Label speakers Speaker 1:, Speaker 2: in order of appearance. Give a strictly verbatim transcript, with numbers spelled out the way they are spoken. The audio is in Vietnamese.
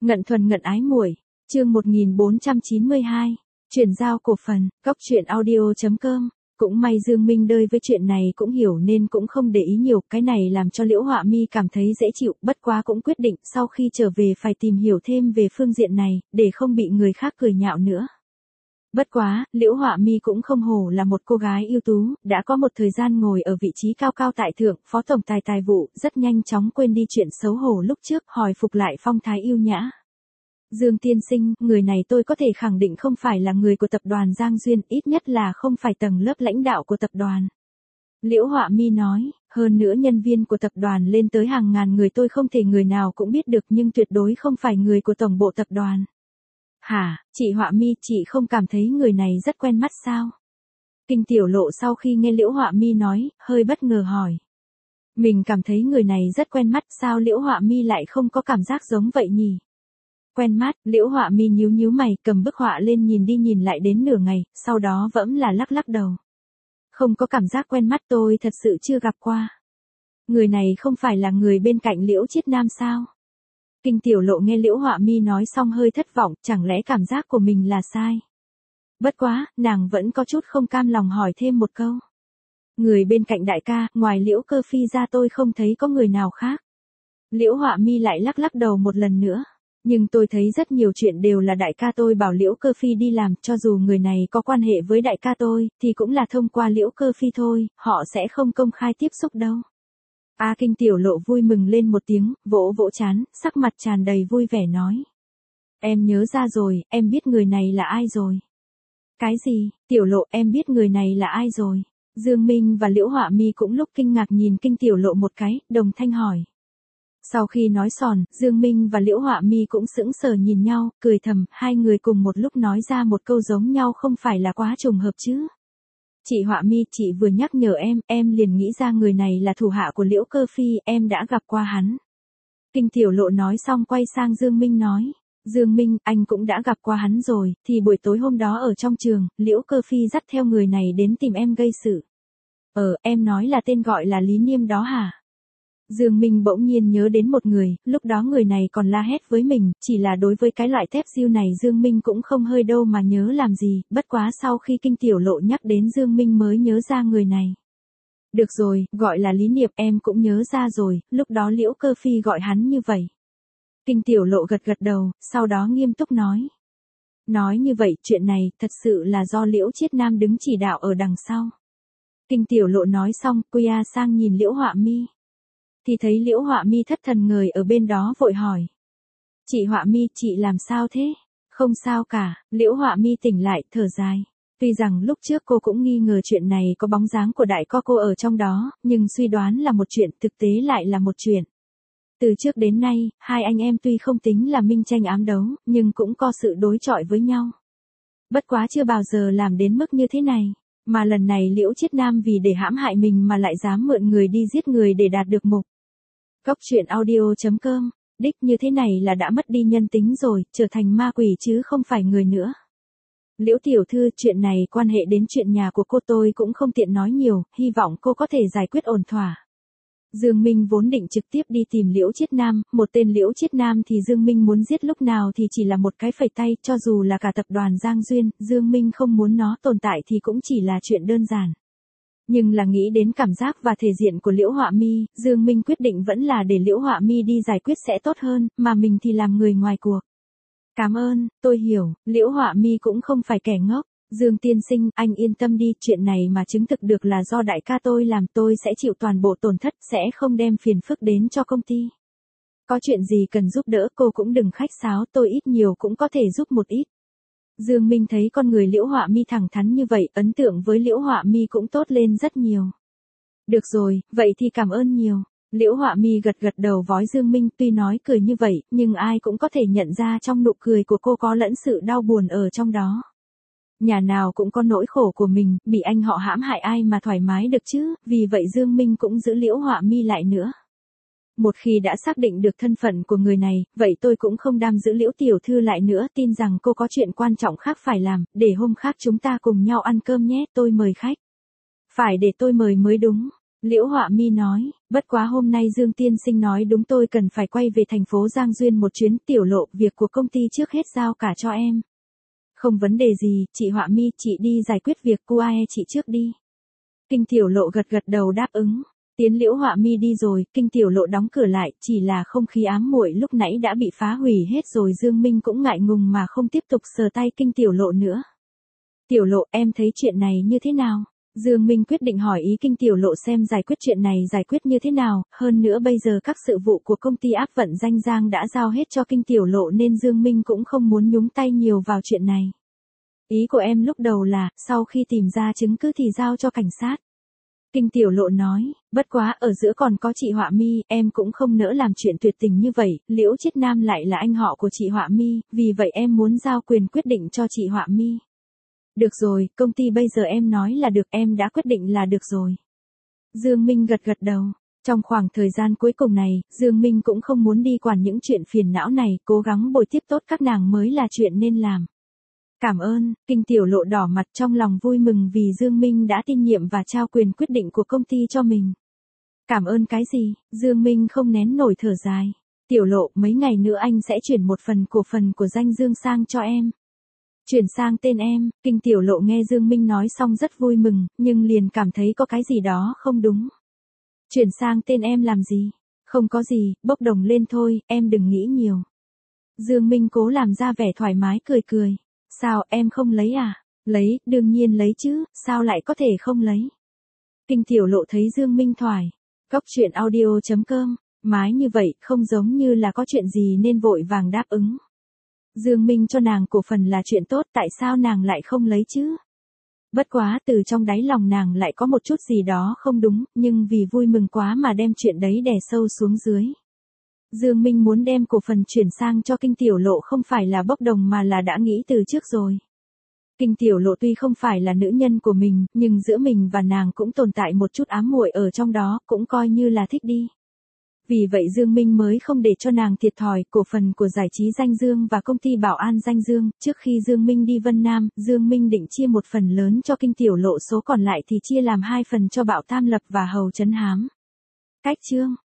Speaker 1: Ngận thuần ngận ái muội, chương một nghìn bốn trăm chín mươi hai, chuyển giao cổ phần, góc truyện audio chấm com. Cũng may Dương Minh đơi với chuyện này cũng hiểu nên cũng không để ý nhiều, cái này làm cho Liễu Họa Mi cảm thấy dễ chịu, bất quá cũng quyết định sau khi trở về phải tìm hiểu thêm về phương diện này, để không bị người khác cười nhạo nữa. Bất quá, Liễu Họa Mi cũng không hổ là một cô gái ưu tú, đã có một thời gian ngồi ở vị trí cao cao tại thượng, phó tổng tài tài vụ, rất nhanh chóng quên đi chuyện xấu hổ lúc trước, hồi phục lại phong thái yêu nhã. Dương tiên sinh, người này tôi có thể khẳng định không phải là người của tập đoàn Giang Duyên, ít nhất là không phải tầng lớp lãnh đạo của tập đoàn. Liễu Họa Mi nói, hơn nữa nhân viên của tập đoàn lên tới hàng ngàn người, tôi không thể người nào cũng biết được, nhưng tuyệt đối không phải người của tổng bộ tập đoàn. Hả, chị Họa Mi, chị không cảm thấy người này rất quen mắt sao? Kinh Tiểu Lộ sau khi nghe Liễu Họa Mi nói, hơi bất ngờ hỏi. Mình cảm thấy người này rất quen mắt, sao Liễu Họa Mi lại không có cảm giác giống vậy nhỉ? Quen mắt, Liễu Họa Mi nhíu nhíu mày, cầm bức họa lên nhìn đi nhìn lại đến nửa ngày, sau đó vẫn là lắc lắc đầu. Không có cảm giác quen mắt, tôi thật sự chưa gặp qua. Người này không phải là người bên cạnh Liễu Chiết Nam sao? Kinh Tiểu Lộ nghe Liễu Họa Mi nói xong hơi thất vọng, chẳng lẽ cảm giác của mình là sai? Bất quá, nàng vẫn có chút không cam lòng hỏi thêm một câu. Người bên cạnh đại ca, ngoài Liễu Cơ Phi ra tôi không thấy có người nào khác. Liễu Họa Mi lại lắc lắc đầu một lần nữa. Nhưng tôi thấy rất nhiều chuyện đều là đại ca tôi bảo Liễu Cơ Phi đi làm, cho dù người này có quan hệ với đại ca tôi, thì cũng là thông qua Liễu Cơ Phi thôi, họ sẽ không công khai tiếp xúc đâu. A à, Kinh Tiểu Lộ vui mừng lên một tiếng, vỗ vỗ trán, sắc mặt tràn đầy vui vẻ nói. Em nhớ ra rồi, em biết người này là ai rồi. Cái gì, Tiểu Lộ, em biết người này là ai rồi. Dương Minh và Liễu Họa Mi cũng lúc kinh ngạc nhìn Kinh Tiểu Lộ một cái, đồng thanh hỏi. Sau khi nói sòn, Dương Minh và Liễu Họa Mi cũng sững sờ nhìn nhau, cười thầm, hai người cùng một lúc nói ra một câu giống nhau, không phải là quá trùng hợp chứ. Chị Họa Mi, chị vừa nhắc nhở em, em liền nghĩ ra người này là thủ hạ của Liễu Cơ Phi, em đã gặp qua hắn. Kinh Tiểu Lộ nói xong quay sang Dương Minh nói, Dương Minh, anh cũng đã gặp qua hắn rồi, thì buổi tối hôm đó ở trong trường, Liễu Cơ Phi dắt theo người này đến tìm em gây sự. Ờ, em nói là tên gọi là Lý Niêm đó hả? Dương Minh bỗng nhiên nhớ đến một người, lúc đó người này còn la hét với mình, chỉ là đối với cái loại thép diêu này Dương Minh cũng không hơi đâu mà nhớ làm gì, bất quá sau khi Kinh Tiểu Lộ nhắc đến Dương Minh mới nhớ ra người này. Được rồi, gọi là Lý Niệm, em cũng nhớ ra rồi, lúc đó Liễu Cơ Phi gọi hắn như vậy. Kinh Tiểu Lộ gật gật đầu, sau đó nghiêm túc nói. Nói như vậy, chuyện này thật sự là do Liễu Chiết Nam đứng chỉ đạo ở đằng sau. Kinh Tiểu Lộ nói xong, quay sang nhìn Liễu Họa Mi. Thì thấy Liễu Họa Mi thất thần người ở bên đó vội hỏi. Chị Họa Mi, chị làm sao thế? Không sao cả, Liễu Họa Mi tỉnh lại, thở dài. Tuy rằng lúc trước cô cũng nghi ngờ chuyện này có bóng dáng của đại co cô ở trong đó, nhưng suy đoán là một chuyện, thực tế lại là một chuyện. Từ trước đến nay, hai anh em tuy không tính là minh tranh ám đấu, nhưng cũng có sự đối chọi với nhau. Bất quá chưa bao giờ làm đến mức như thế này. Mà lần này Liễu Chiết Nam vì để hãm hại mình mà lại dám mượn người đi giết người để đạt được mục. Góc truyện audio chấm com, đích như thế này là đã mất đi nhân tính rồi, trở thành ma quỷ chứ không phải người nữa. Liễu tiểu thư, chuyện này quan hệ đến chuyện nhà của cô, tôi cũng không tiện nói nhiều, hy vọng cô có thể giải quyết ổn thỏa. Dương Minh vốn định trực tiếp đi tìm Liễu Chiết Nam, một tên Liễu Chiết Nam thì Dương Minh muốn giết lúc nào thì chỉ là một cái phẩy tay, cho dù là cả tập đoàn Giang Duyên, Dương Minh không muốn nó tồn tại thì cũng chỉ là chuyện đơn giản. Nhưng là nghĩ đến cảm giác và thể diện của Liễu Họa Mi, Dương Minh quyết định vẫn là để Liễu Họa Mi đi giải quyết sẽ tốt hơn, mà mình thì làm người ngoài cuộc. Cảm ơn, tôi hiểu, Liễu Họa Mi cũng không phải kẻ ngốc. Dương tiên sinh, anh yên tâm đi, chuyện này mà chứng thực được là do đại ca tôi làm, tôi sẽ chịu toàn bộ tổn thất, sẽ không đem phiền phức đến cho công ty. Có chuyện gì cần giúp đỡ cô cũng đừng khách sáo, tôi ít nhiều cũng có thể giúp một ít. Dương Minh thấy con người Liễu Họa Mi thẳng thắn như vậy, ấn tượng với Liễu Họa Mi cũng tốt lên rất nhiều. Được rồi, vậy thì cảm ơn nhiều. Liễu Họa Mi gật gật đầu vói Dương Minh, tuy nói cười như vậy, nhưng ai cũng có thể nhận ra trong nụ cười của cô có lẫn sự đau buồn ở trong đó. Nhà nào cũng có nỗi khổ của mình, bị anh họ hãm hại ai mà thoải mái được chứ, vì vậy Dương Minh cũng giữ Liễu Họa Mi lại nữa. Một khi đã xác định được thân phận của người này, vậy tôi cũng không đam giữ Liễu tiểu thư lại nữa, tin rằng cô có chuyện quan trọng khác phải làm, để hôm khác chúng ta cùng nhau ăn cơm nhé, tôi mời khách. Phải để tôi mời mới đúng. Liễu Họa Mi nói, bất quá hôm nay Dương tiên sinh nói đúng tôi cần phải quay về thành phố Giang Duyên một chuyến, Tiểu Lộ, việc của công ty trước hết giao cả cho em. Không vấn đề gì, chị Họa Mi, chị đi giải quyết việc của ai chị trước đi. Kinh Tiểu Lộ gật gật đầu đáp ứng. Tiến Liễu Họa Mi đi rồi, Kinh Tiểu Lộ đóng cửa lại, chỉ là không khí ám muội lúc nãy đã bị phá hủy hết rồi. Dương Minh cũng ngại ngùng mà không tiếp tục sờ tay Kinh Tiểu Lộ nữa. Tiểu Lộ, em thấy chuyện này như thế nào? Dương Minh quyết định hỏi ý Kinh Tiểu Lộ xem giải quyết chuyện này giải quyết như thế nào, hơn nữa bây giờ các sự vụ của công ty áp vận danh Giang đã giao hết cho Kinh Tiểu Lộ nên Dương Minh cũng không muốn nhúng tay nhiều vào chuyện này. Ý của em lúc đầu là, sau khi tìm ra chứng cứ thì giao cho cảnh sát. Kinh Tiểu Lộ nói, bất quá ở giữa còn có chị Họa Mi, em cũng không nỡ làm chuyện tuyệt tình như vậy, Liễu Chiết Nam lại là anh họ của chị Họa Mi, vì vậy em muốn giao quyền quyết định cho chị Họa Mi. Được rồi, công ty bây giờ em nói là được, em đã quyết định là được rồi. Dương Minh gật gật đầu. Trong khoảng thời gian cuối cùng này, Dương Minh cũng không muốn đi quản những chuyện phiền não này, cố gắng bồi tiếp tốt các nàng mới là chuyện nên làm. Cảm ơn, Kinh Tiểu Lộ đỏ mặt trong lòng vui mừng vì Dương Minh đã tin nhiệm và trao quyền quyết định của công ty cho mình. Cảm ơn cái gì? Dương Minh không nén nổi thở dài. Tiểu Lộ, mấy ngày nữa anh sẽ chuyển một phần cổ phần của danh Dương sang cho em. Chuyển sang tên em. Kinh Tiểu Lộ nghe Dương Minh nói xong rất vui mừng, nhưng liền cảm thấy có cái gì đó không đúng. Chuyển sang tên em làm gì? Không có gì, bốc đồng lên thôi, em đừng nghĩ nhiều. Dương Minh cố làm ra vẻ thoải mái cười cười. Sao, em không lấy à? Lấy, đương nhiên lấy chứ, sao lại có thể không lấy? Kinh Tiểu Lộ thấy Dương Minh thoải. Cóc truyện audio chấm com, mái như vậy, không giống như là có chuyện gì nên vội vàng đáp ứng. Dương Minh cho nàng cổ phần là chuyện tốt, tại sao nàng lại không lấy chứ? Bất quá từ trong đáy lòng nàng lại có một chút gì đó không đúng, nhưng vì vui mừng quá mà đem chuyện đấy đè sâu xuống dưới. Dương Minh muốn đem cổ phần chuyển sang cho Kinh Tiểu Lộ không phải là bốc đồng mà là đã nghĩ từ trước rồi. Kinh Tiểu Lộ tuy không phải là nữ nhân của mình, nhưng giữa mình và nàng cũng tồn tại một chút ám muội ở trong đó, cũng coi như là thích đi. Vì vậy Dương Minh mới không để cho nàng thiệt thòi. Cổ phần của giải trí Danh Dương và công ty bảo an Danh Dương, trước khi Dương Minh đi Vân Nam, Dương Minh định chia một phần lớn cho Kinh Tiểu Lộ, số còn lại thì chia làm hai phần cho Bảo Tam Lập và Hầu Trấn Hám. Cách chương